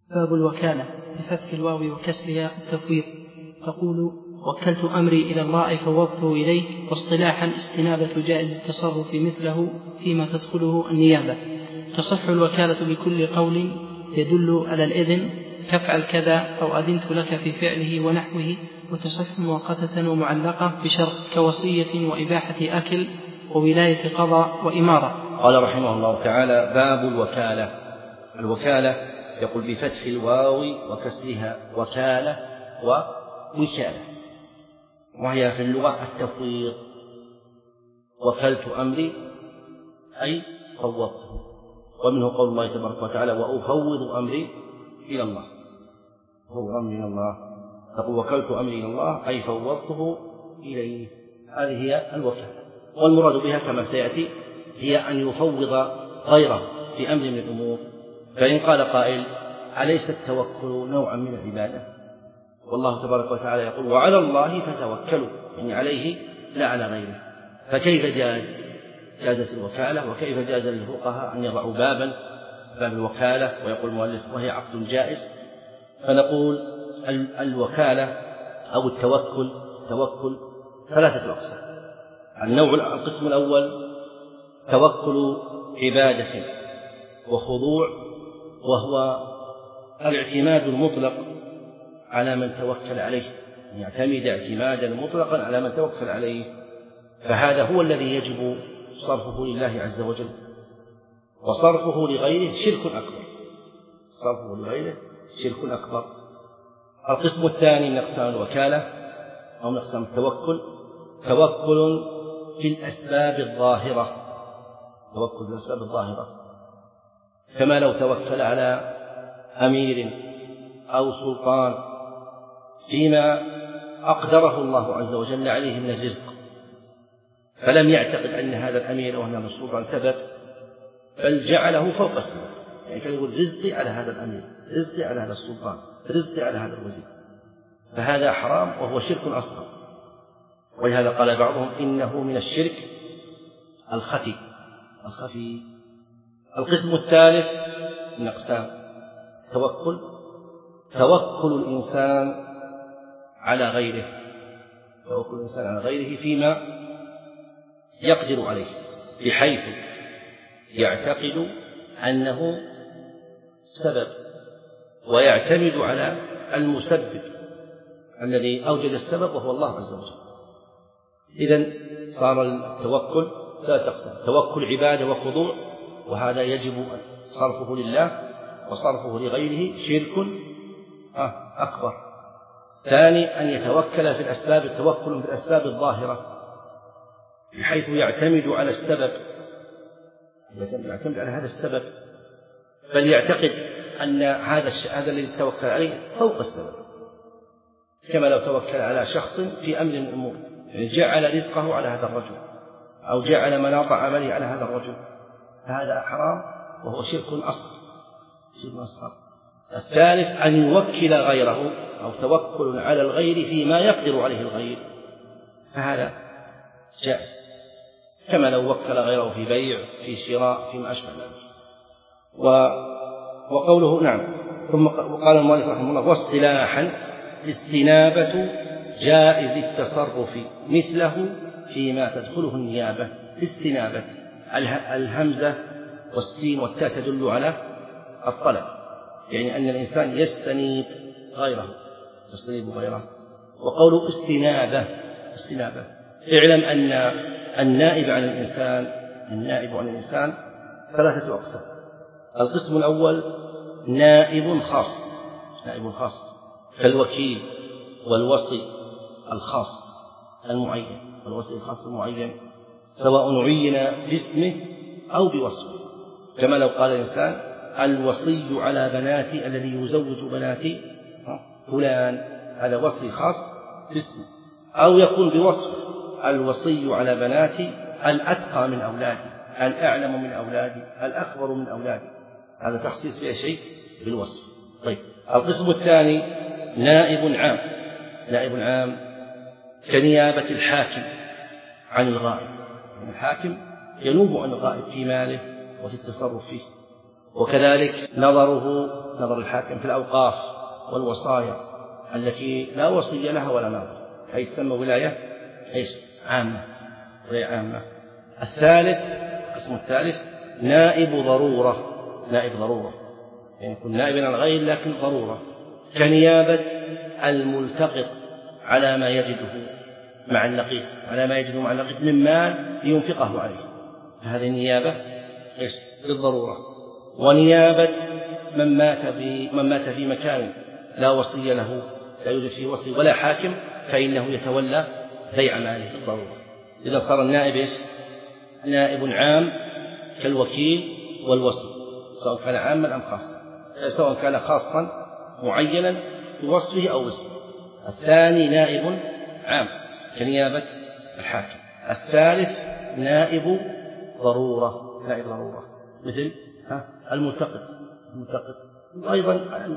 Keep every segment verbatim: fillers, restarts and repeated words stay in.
باب الوكالة بفتح الواو وكسرها التفويض. تقول: وكلت أمري إلى الله أي فوضته إليه. واصطلاحا استنابة جائز التصرف مثله فيما تدخله النيابة. تصح الوكالة بكل قول يدل على الإذن كفعل كذا أو أذنت لك في فعله ونحوه. وتصح مؤقتة ومعلقة بشرط كوصية وإباحة أكل وولاية قضاء وإمارة. قال رحمه الله تعالى: باب الوكالة. الوكالة يقول بفتح الواو وكسرها وكالة ووكالة، وهي في اللغة التفويض. وكلت أمري أي فوضته، ومنه قول الله تبارك وتعالى: وأفوض أمري إلى الله. فوض أمري إلى الله، تقول وكلت أمري إلى الله أي فوضته إليه. هذه هي الوكالة، والمراد بها كما سيأتي هي أن يفوض غيره في أمر من الأمور. فإن قال قائل: أليس التوكل نوعا من العبادة؟ والله تبارك وتعالى يقول: وعلى الله فتوكلوا، يعني عليه لا على غيره. فكيف جاز جازت الوكالة؟ وكيف جاز للفقهاء أن يضعوا بابا باب الوكالة؟ ويقول المؤلف: وهي عقد جائز. فنقول الوكالة أو التوكل توكل ثلاثة أقسام. النوع القسم الأول توكل عبادة وخضوع، وهو الاعتماد المطلق على من توكل عليه، يعتمد اعتمادا مطلقا على من توكل عليه. فهذا هو الذي يجب صرفه لله عز وجل، وصرفه لغيره شرك أكبر. صرفه لغيره شرك أكبر. القسم الثاني من أقسام الوكالة أو من أقسام التوكل توكل في الأسباب الظاهرة. توكل في الأسباب الظاهرة، كما لو توكل على أمير أو سلطان فيما أقدره الله عز وجل عليه من الرزق، فلم يعتقد أن هذا الأمير أو أن هذا السلطان سبب، بل جعله فوق السبب. يعني كان يقول: رزقي على هذا الأمير، رزقي على هذا السلطان، رزقي على هذا الوزير. فهذا حرام وهو شرك أصغر. ولهذا قال بعضهم: إنه من الشرك الخفي الخفي. القسم الثالث من أقسام التوكل توكل الإنسان على غيره. توكل الإنسان على غيره فيما يقدر عليه، بحيث يعتقد أنه سبب ويعتمد على المسبب الذي أوجد السبب وهو الله عز وجل. إذن صار التوكل لا تقسم: توكل عبادة وخضوع، وهذا يجب صرفه لله، وصرفه لغيره شرك أكبر. ثاني أن يتوكل في الأسباب، التوكل في الأسباب الظاهرة، بحيث يعتمد على السبب، يعتمد على هذا السبب، بل يعتقد أن هذا هذا الذي توكل عليه فوق السبب، كما لو توكل على شخص في أمر من الأمور، يعني جعل رزقه على هذا الرجل أو جعل مناط عمله على هذا الرجل. هذا حرام وهو شرك أصغر. شرك أصغر. الثالث أن يوكل غيره أو توكل على الغير فيما يقدر عليه الغير، فهذا جائز، كما لو وكل غيره في بيع، في شراء، فيما أشبه ذلك. وقوله نعم. ثم قال المؤلف رحمه الله: واصطلاحا استنابة جائز التصرف مثله فيما تدخله النيابة. استنابة الهمزة والسين والتاء تدل على الطلب، يعني أن الإنسان يستنيب غيره، يستنيب غيره. وقوله استنابة استنابة اعلم أن النائب عن الإنسان النائب عن الإنسان ثلاثة أقسام. القسم الأول نائب خاص، نائب خاص كالوكيل والوصي الخاص المعين، والوصي الخاص المعين سواء عين باسمه أو بوصفه، كما لو قال الإنسان: الوصي على بناتي، الذي يزوج بناتي فلان، هذا وصي خاص باسمه، أو يكون بوصف: الوصي على بناتي الأتقى من أولادي، الأعلم من أولادي، الأكبر من أولادي. هذا تخصيص فيه شيء بالوصف. طيب، القسم الثاني نائب عام. نائب عام كنيابة الحاكم عن الغائب. الحاكم ينوب عن الغائب في ماله وفي التصرف فيه، وكذلك نظره نظر الحاكم في الأوقاف والوصايا التي لا وصي لها ولا ناظر، هي تسمى ولاية إيش؟ عامة، ولاية عامة. الثالث، القسم الثالث نائب ضرورة، نائب ضرورة يعني يكون نائبا عن الغير لكن ضرورة، كنيابة الملتقط على ما يجده مع اللقيط، على ما يجده مع اللقيط من مال لينفقه عليه، هذه النيابة إيش؟ للضرورة. ونيابة من مات في من مات في مكان لا وصي له، لا يوجد فيه وصي ولا حاكم، فإنه يتولى بيع ماله بالضرورة. إذا صار النائب إيش؟ نائب عام كالوكيل والوصي، سواء كان عاما أم خاصا، سواء كان خاصا معينا بوصفه أو اسمه. الثاني نائب عام كنيابة الحاكم. الثالث نائب ضرورة، نائب ضرورة مثل الملتقط، الملتقط أيضا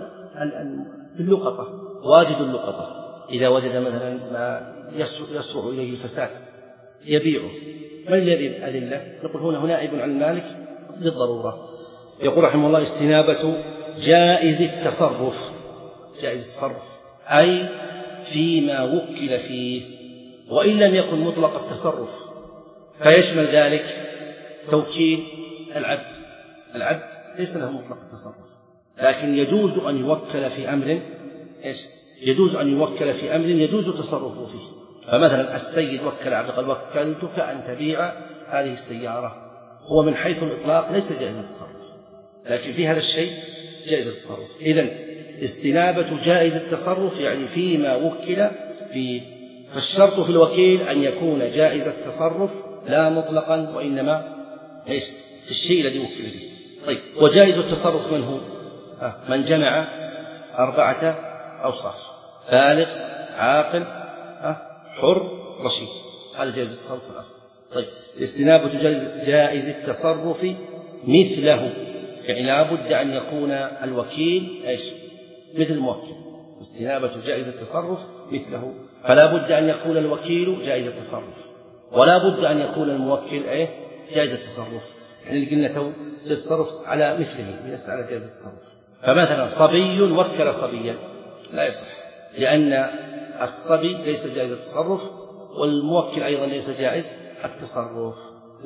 اللقطة، واجد اللقطة إذا وجد مثلا ما يسرع إليه الفساد يبيعه، من الذي الأدلة؟ نقول هنا نائب عن المالك للضرورة. يقول رحمه الله استنابة جائز التصرف، جائز التصرف أي فيما وكل فيه، وإن لم يكن مطلق التصرف، فيشمل ذلك توكيل العبد، العبد ليس له مطلق التصرف، لكن يجوز أن يوكل في أمر إيش؟ يجوز أن يوكل في أمر يجوز التصرف فيه. فمثلا السيد وكل عبد قال وكلتك أن تبيع هذه السيارة، هو من حيث الإطلاق ليس جائز التصرف، لكن في هذا الشيء جائز التصرف. إذن استنابة جائز التصرف يعني فيما وكل فيه، فالشرط في الوكيل أن يكون جائز التصرف لا مطلقا، وإنما إيش؟ في الشيء الذي وكل به. طيب، وجائز التصرف من هو؟ آه. من جمع أربعة أوصاف: بالغ، عاقل، آه. حر، رشيد، هذا جائز التصرف في الأصل. طيب، استنابة جائز التصرف مثله، يعني لا بد أن يكون الوكيل إيش؟ مثل الموكل. استنابة جائز التصرف مثله، فلا بد أن يكون الوكيل جائز التصرف، ولا بد أن يكون الموكل إيه؟ جائز التصرف. يعني قلنا تو التصرف على مثله، ليس على جائز التصرف. فمثلا صبي وكل صبيا لا يصح، لأن الصبي ليس جائز التصرف، والموكل أيضا ليس جائز التصرف.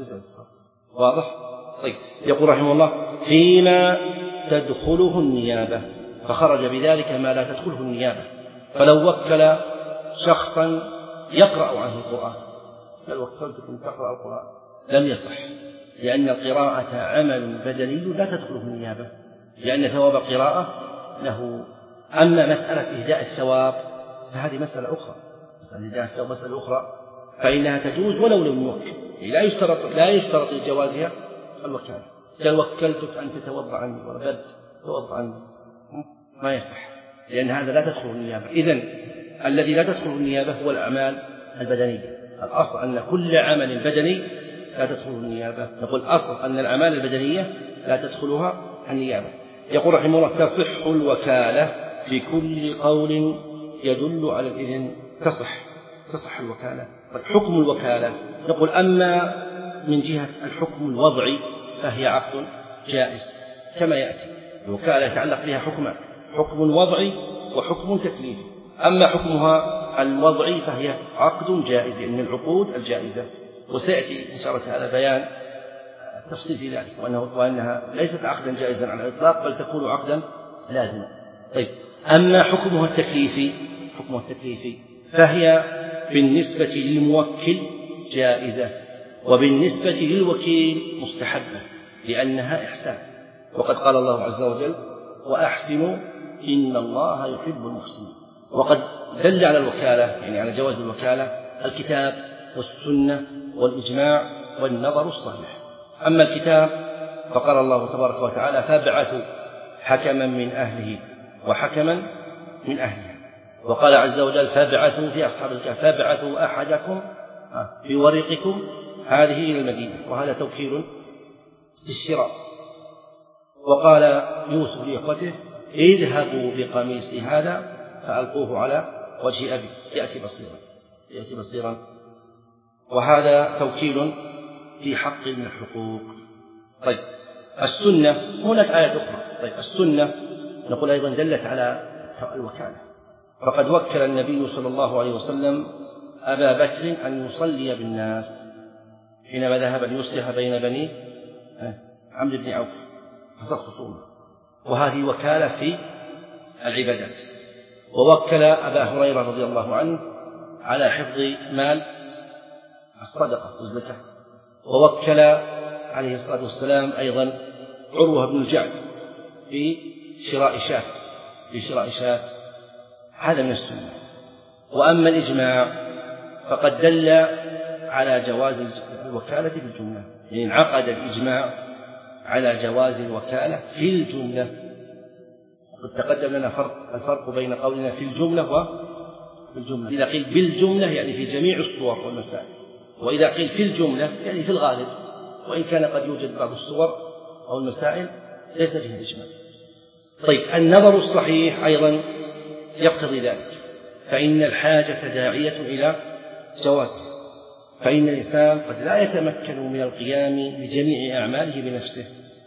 واضح؟ طيب، يقول رحمه الله فيما تدخله النيابة، فخرج بذلك ما لا تدخله النيابة. فلو وكل شخصا يقرأ عنه القرآن، لو وكلتكم تقرأ القرآن لم يصح، لأن القراءة عمل بدني لا تدخله النيابة، لأن ثواب القراءة له. أما مسألة إهداء الثواب فهذه مسألة أخرى، مسألة إهداء الثواب مسألة أخرى، فإنها تجوز ولو لم يوكل، لا يشترط لا يشترط لجوازها الوكالة. قال وكلتك أن تتوضأ عني ولا بد توضأ عني، ما يصح، لأن هذا لا تدخل النيابة. إذن الذي لا تدخل النيابة هو الأعمال البدنية. الأصل أن كل عمل بدني لا تدخله النيابة، نقول أصل أن الأعمال البدنية لا تدخلها النيابة. يقول رحمه الله تصح الوكالة بكل قول يدل على الإذن، تصح تصح الوكالة. طيب، حكم الوكالة نقول أما من جهة الحكم الوضعي فهي عقد جائز كما يأتي. الوكالة يتعلق بها حكمان: حكم وضعي وحكم تكليفي. أما حكمها الوضعي فهي عقد جائز من العقود الجائزة، وسيأتي إن شاء الله تعالى بيان تفصيل في ذلك، وأنه وأنها ليست عقدا جائزا على الإطلاق بل تكون عقدا لازما. طيب، أما حكمها التكليفي حكمها التكليفي فهي بالنسبة للموكل جائزة، وبالنسبة للوكيل مستحبة، لأنها إحسان. وقد قال الله عز وجل: وأحسنوا إن الله يحب المحسنين. وقد دل على الوكالة، يعني على جواز الوكالة، الكتاب والسنة والإجماع والنظر الصحيح. أما الكتاب فقال الله تبارك وتعالى: فابعثوا حكما من أهله وحكما من أهلها. وقال عز وجل: فابعثوا في أصحاب الكهف فابعثوا أحدكم بورقكم هذه إلى المدينة، وهذا توكيل بالشراء. وقال يوسف لإخوته: اذهبوا بقميصي هذا فألقوه على وجه أبي يأتي بصيرا يأتي بصيرا وهذا توكيل في حق من الحقوق. طيب، السنة هناك آية أخرى. طيب السنة نقول أيضا دلت على الوكالة، فقد وكل النبي صلى الله عليه وسلم أبا بكر أن يصلي بالناس حينما ذهب ليصلح بين بني عمرو بن عوف حصل خصومة، وهذه وكالة في العبادات. ووكل أبا هريرة رضي الله عنه على حفظ مال الصدقة والزكاة، ووكل عليه الصلاة والسلام أيضا عروة بن الجعد في شراء شاة في شراء شاة هذا من السنة. وأما الإجماع فقد دل على جواز الوكالة في الجملة، يعني انعقد الإجماع على جواز الوكالة في الجملة. وقد تقدم لنا فرق الفرق بين قولنا في الجملة وفي الجملة. إذا قيل بالجملة يعني في جميع الصور والمسائل، وإذا قيل في الجملة يعني في الغالب، وإن كان قد يوجد بعض الصور أو المسائل ليس فيها إجماع. طيب النظر الصحيح أيضا يقتضي ذلك، فإن الحاجة داعية إلى جوازه، فإن الإنسان قد لا يتمكن من القيام بجميع أعماله بنفسه،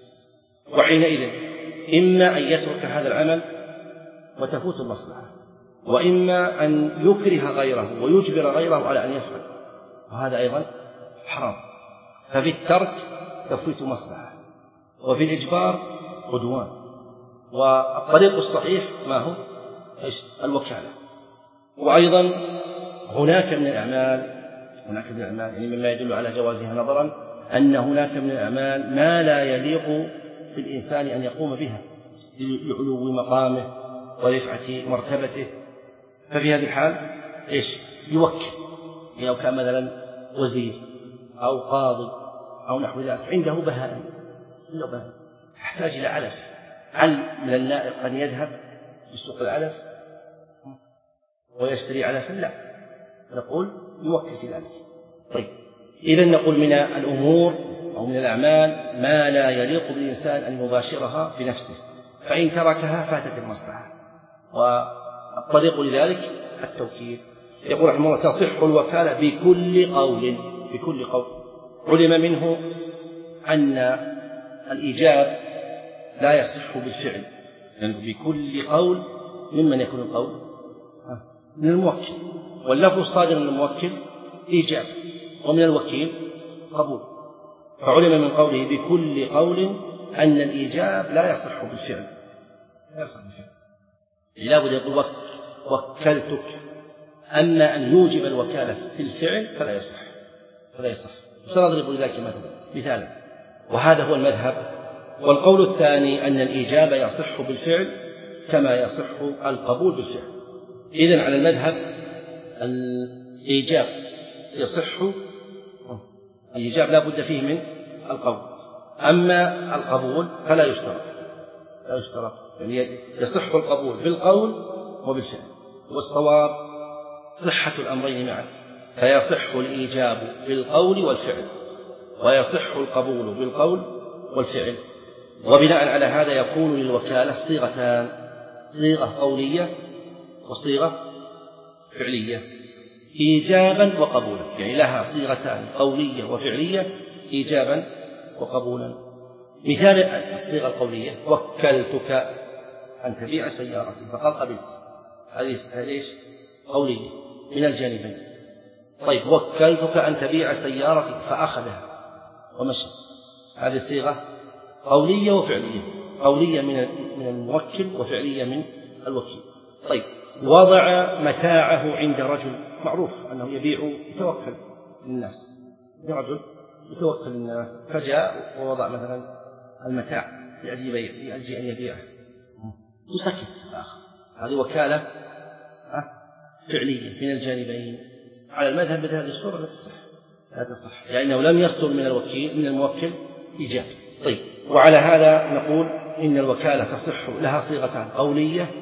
وحينئذ إما أن يترك هذا العمل وتفوت المصلحة، وإما أن يكره غيره ويجبر غيره على أن يفعل، وهذا أيضا حرام. ففي الترك تفويت مصلحة، وفي الإجبار عدوان. والطريق الصحيح ما هو؟ إيش؟ الوكالة. وأيضا هناك من الأعمال هناك من الأعمال يعني مما يدل على جوازها نظرا أن هناك من الأعمال ما لا يليق بالإنسان أن يقوم بها لعلو مقامه ورفعة مرتبته، ففي هذه الحال إيش؟ يوكل. لو كان مثلا وزير أو قاضي أو نحو ذلك عنده بهائم يحتاج إلى علف، هل من اللائق أن يذهب لسوق العلف ويشتري علفا؟ لا، نقول يوكل في ذلك. طيب إذن نقول من الأمور أو من الأعمال ما لا يليق بالإنسان أن يباشرها بنفسه، فإن تركها فاتت المصلحة. والطريق لذلك التوكيل. يقول رحمه الله تصح الوكالة بكل قول بكل قول علم منه أن الإيجاب لا يصح بالفعل، لأنه يعني بكل قول ممن يكون القول من الموكل، واللفظ الصادر من الموكل إيجاب، ومن الوكيل قبول. فعلم من قوله بكل قول أن الإيجاب لا يصح بالفعل لا يصح بالفعل لا بد يقول وكلتك. أما أن يوجب الوكالة في الفعل فلا يصح فلا يصح سنضرب لذلك مثلا مثالا، وهذا هو المذهب. والقول الثاني أن الإيجاب يصح بالفعل كما يصح القبول بالفعل. إذن على المذهب الإيجاب يصح، الإيجاب لا بد فيه من القول، أما القبول فلا يشترط لا يشترط يعني يصح القبول بالقول وبالفعل. والصواب صحة الأمرين معا، فيصح الإيجاب بالقول والفعل، ويصح القبول بالقول والفعل. وبناء على هذا يكون للوكالة صيغتان، صيغة قولية وصيغة فعلية، إيجابا وقبولا، يعني لها صيغتان قولية وفعلية إيجابا وقبولا. مثال الصيغة القولية وكلتك أن تبيع سيارتي فقال قبلت، هذه ايش؟ قولية من الجانبين. طيب وكلتك أن تبيع سيارتي فأخذها ومشى، هذه صيغة قولية وفعلية، قولية من من الموكل وفعلية من الوكيل. طيب وضع متاعه عند رجل معروف أنه يبيع يتوكل للناس، رجل يتوكل للناس فجاء ووضع مثلا المتاع لأجل بيع لأجل أن يبيعه وسكت الآخر، هذه وكالة فعلية من الجانبين. على المذهب مثل هذه الصورة لا تصح لا تصح لأنه لم يصدر من الوكيل من الموكل إيجاب. طيب وعلى هذا نقول إن الوكالة تصح لها صيغتان قولية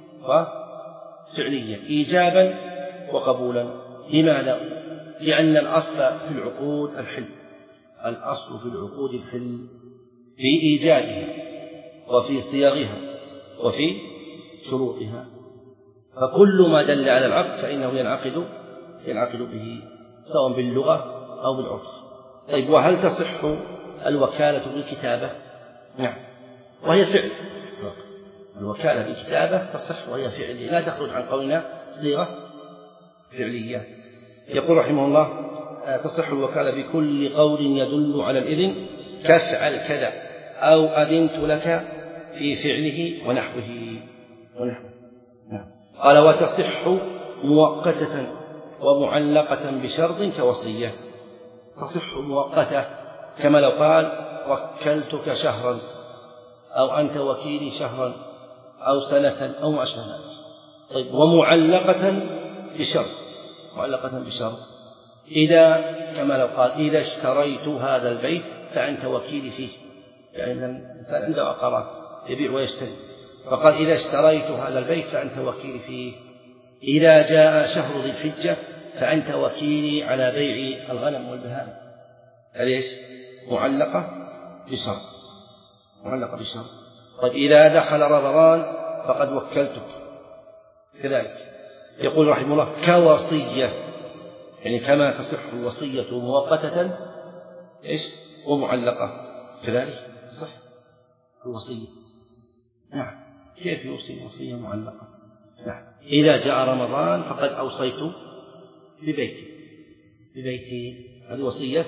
وفعلية إيجابا وقبولا. لماذا؟ لأن الأصل في العقود الحل، الأصل في العقود الحل في إيجابها وفي صيغها وفي شروطها، فكل ما دل على العقد فإنه ينعقد ينعقد به سواء باللغة أو بالعرف. طيب وهل تصح الوكالة بالكتابة؟ نعم، وهي فعل. الوكالة بالكتابة تصح وهي فعلية، لا تخرج عن قولنا صيغة فعلية. يقول رحمه الله: تصح الوكالة بكل قول يدل على الإذن، كافعل كذا أو أذنت لك في فعله ونحوه ونحوه. قال: وتصح مؤقتة ومعلقة بشرط كوصية. تصح مؤقتة كما لو قال: وكلتك شهرا، أو أنت وكيلي شهرا، أو سنة، أو ما أشبه ذلك. طيب، ومعلقة بشرط. معلقة بشرط إذا، كما لو قال: إذا اشتريت هذا البيت فأنت وكيلي فيه. يعني الإنسان عنده عقارات يبيع ويشتري، فقال: إذا اشتريت هذا البيت فأنت وكيلي فيه. إذا جاء شهر ذي الحجة فأنت وكيلي على بيع الغنم والبهائم. هذه ايش؟ معلقة بشرط. معلقة بشرط. طيب، إذا دخل رمضان فقد وكلتك كذلك. يقول رحمه الله: كوصية، يعني كما تصح الوصية مؤقتة ايش؟ ومعلقة كذلك تصح الوصية. نعم، كيف يوصي وصية معلقة؟ نعم، إذا جاء رمضان فقد أوصيت ببيتي ببيتي هذه وصية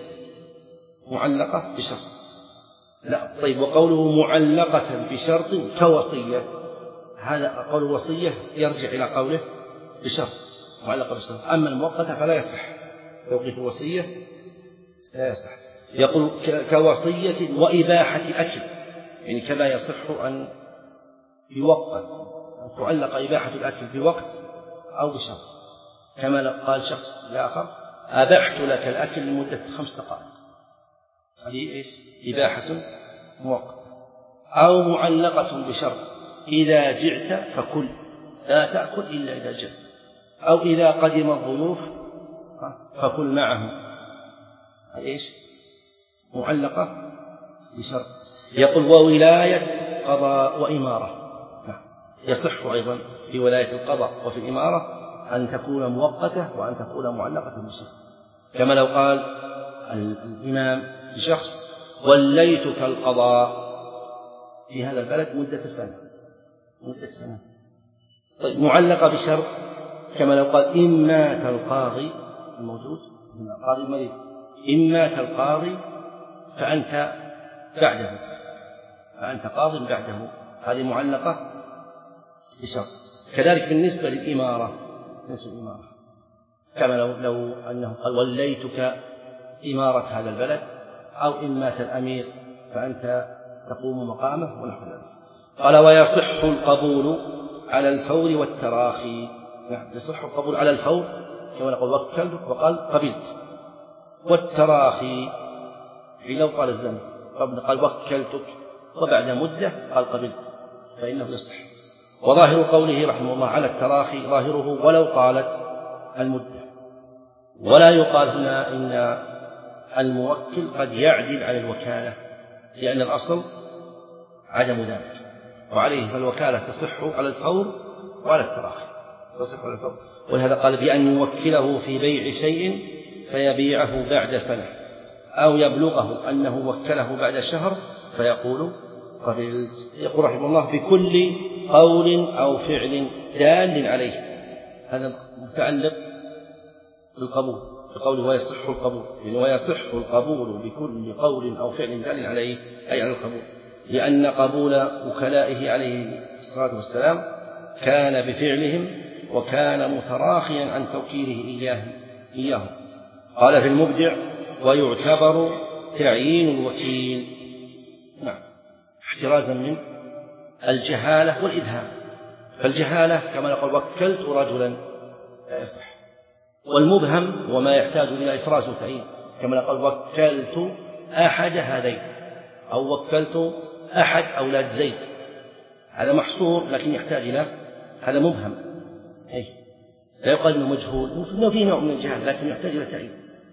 معلقة بشرط. لا. طيب، وقوله معلقة بشرط كوصية، هذا قول الوصية يرجع إلى قوله بشرط، معلقة بشرط. أما المؤقتة فلا يصح توقيت الوصية، لا يصح. يقول: كوصية وإباحة أكل، يعني كما يصح أن يوقت، أن تعلق إباحة الأكل بوقت أو بشرط، كما قال شخص لآخر: أبحت لك الأكل لمدة خمس دقائق. هذه إيش؟ إباحة مؤقتة. أو معلقة بشرط: إذا جعت فكل، لا تأكل إلا إذا جعت. أو إذا قدم الضيوف فكل معهم. هذه إيش؟ معلقة بشرط. يقول: وولاية قضاء وإمارة. يصح أيضا في ولاية القضاء وفي الإمارة أن تكون مؤقتة وأن تكون معلقة بشرط، كما لو قال الإمام لشخص: وليتك القضاء في هذا البلد مدة سنة مدة سنة. طيب، معلقة بشرط كما لو قال: إن مات القاضي الموجود، القاضي مريض، إن مات القاضي فأنت بعده فأنت قاض بعده. هذه معلقة بشرط. كذلك بالنسبة للإمارة، بالنسبة للإمارة كما لو, لو أنه قال: وليتك إمارة هذا البلد، أو إن مات الأمير فأنت تقوم مقامه ونحو ذلك. قال: ويصح القبول على الفور والتراخي. نعم، يصح القبول على الفور كما نقول وكلتك وقال قبلت. والتراخي لو قال الزمن قال وكلتك وبعد مدة قال قبلت فإنه يصح. وظاهر قوله رحمه الله على التراخي ظاهره ولو طالت المدة. ولا يقال هنا إن الموكل قد يعدل على الوكالة، لأن الأصل عدم ذلك، وعليه فالوكالة تصح على الفور وعلى التراخي، تصح على الفور. ولهذا قال: بأن يوكله في بيع شيء فيبيعه بعد سنة، أو يبلغه أنه وكله بعد شهر فيقول قبلت. يقول رحمه الله: بكل قول أو فعل دال عليه. هذا متعلق بالقبول، بقوله ويصح القبول، يعني ويصح القبول بكل قول أو فعل دال عليه، أي على القبول، لأن قبول وكلائه عليه الصلاة والسلام كان بفعلهم، وكان متراخيا عن توكيله إياه إياه. قال في المبدع: ويعتبر تعيين الوكيل، نعم، احترازا من الجهالة والإبهام. فالجهالة كما نقول وكلت رجلا لا يصح، والمبهم وما يحتاج إلى إفراز وتعيين، كما نقول وكلت أحد هذين، أو وكلت أحد أولاد زيد، هذا محصور لكن يحتاج إلى، هذا مبهم، أي لا يقال إنه مجهول، إنه فيه نوع من الجهال لكن يحتاج إلى تعيين.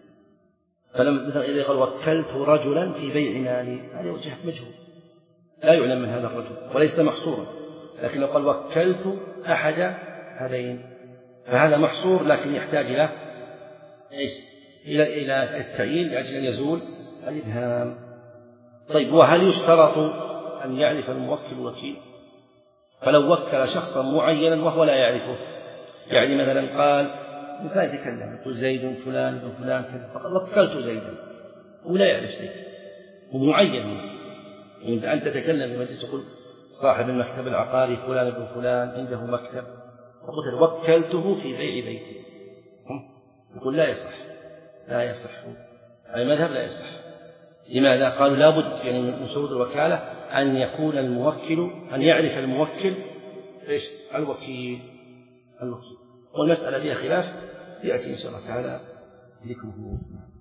فلما مثلا إذا قال وكلت رجلا في بيع مالي، هذا وجهة مجهول لا يعلم من هذا الرجل وليس محصورا. لكن لو قال وكلت أحد هذين فهذا محصور لكن يحتاج إلى إيش؟ إلى إلى التعيين لأجل أن يزول الإبهام. طيب، وهل يشترط أن يعرف الموكل الوكيل، فلو وكل شخصا معينا وهو لا يعرفه، يعني مثلا قال إنسان يتكلم يقول زيد فلان ابن فلان كذا، فقد وكلت زيدا ولا يعرف زيد ومعين. يعني أنت تتكلم في مجلس تقول صاحب المكتب العقاري فلان ابن فلان عنده مكتب وقلت وكلته في بيع بيتي، يقول لا يصح لا يصح أي مذهب لا يصح. لماذا؟ قالوا لا بد يعني من شروط الوكالة أن يكون الموكل أن يعرف الموكل إيش الوكيل الوكيل والمسألة فيها خلاف يأتي إن شاء الله تعالى ذكره.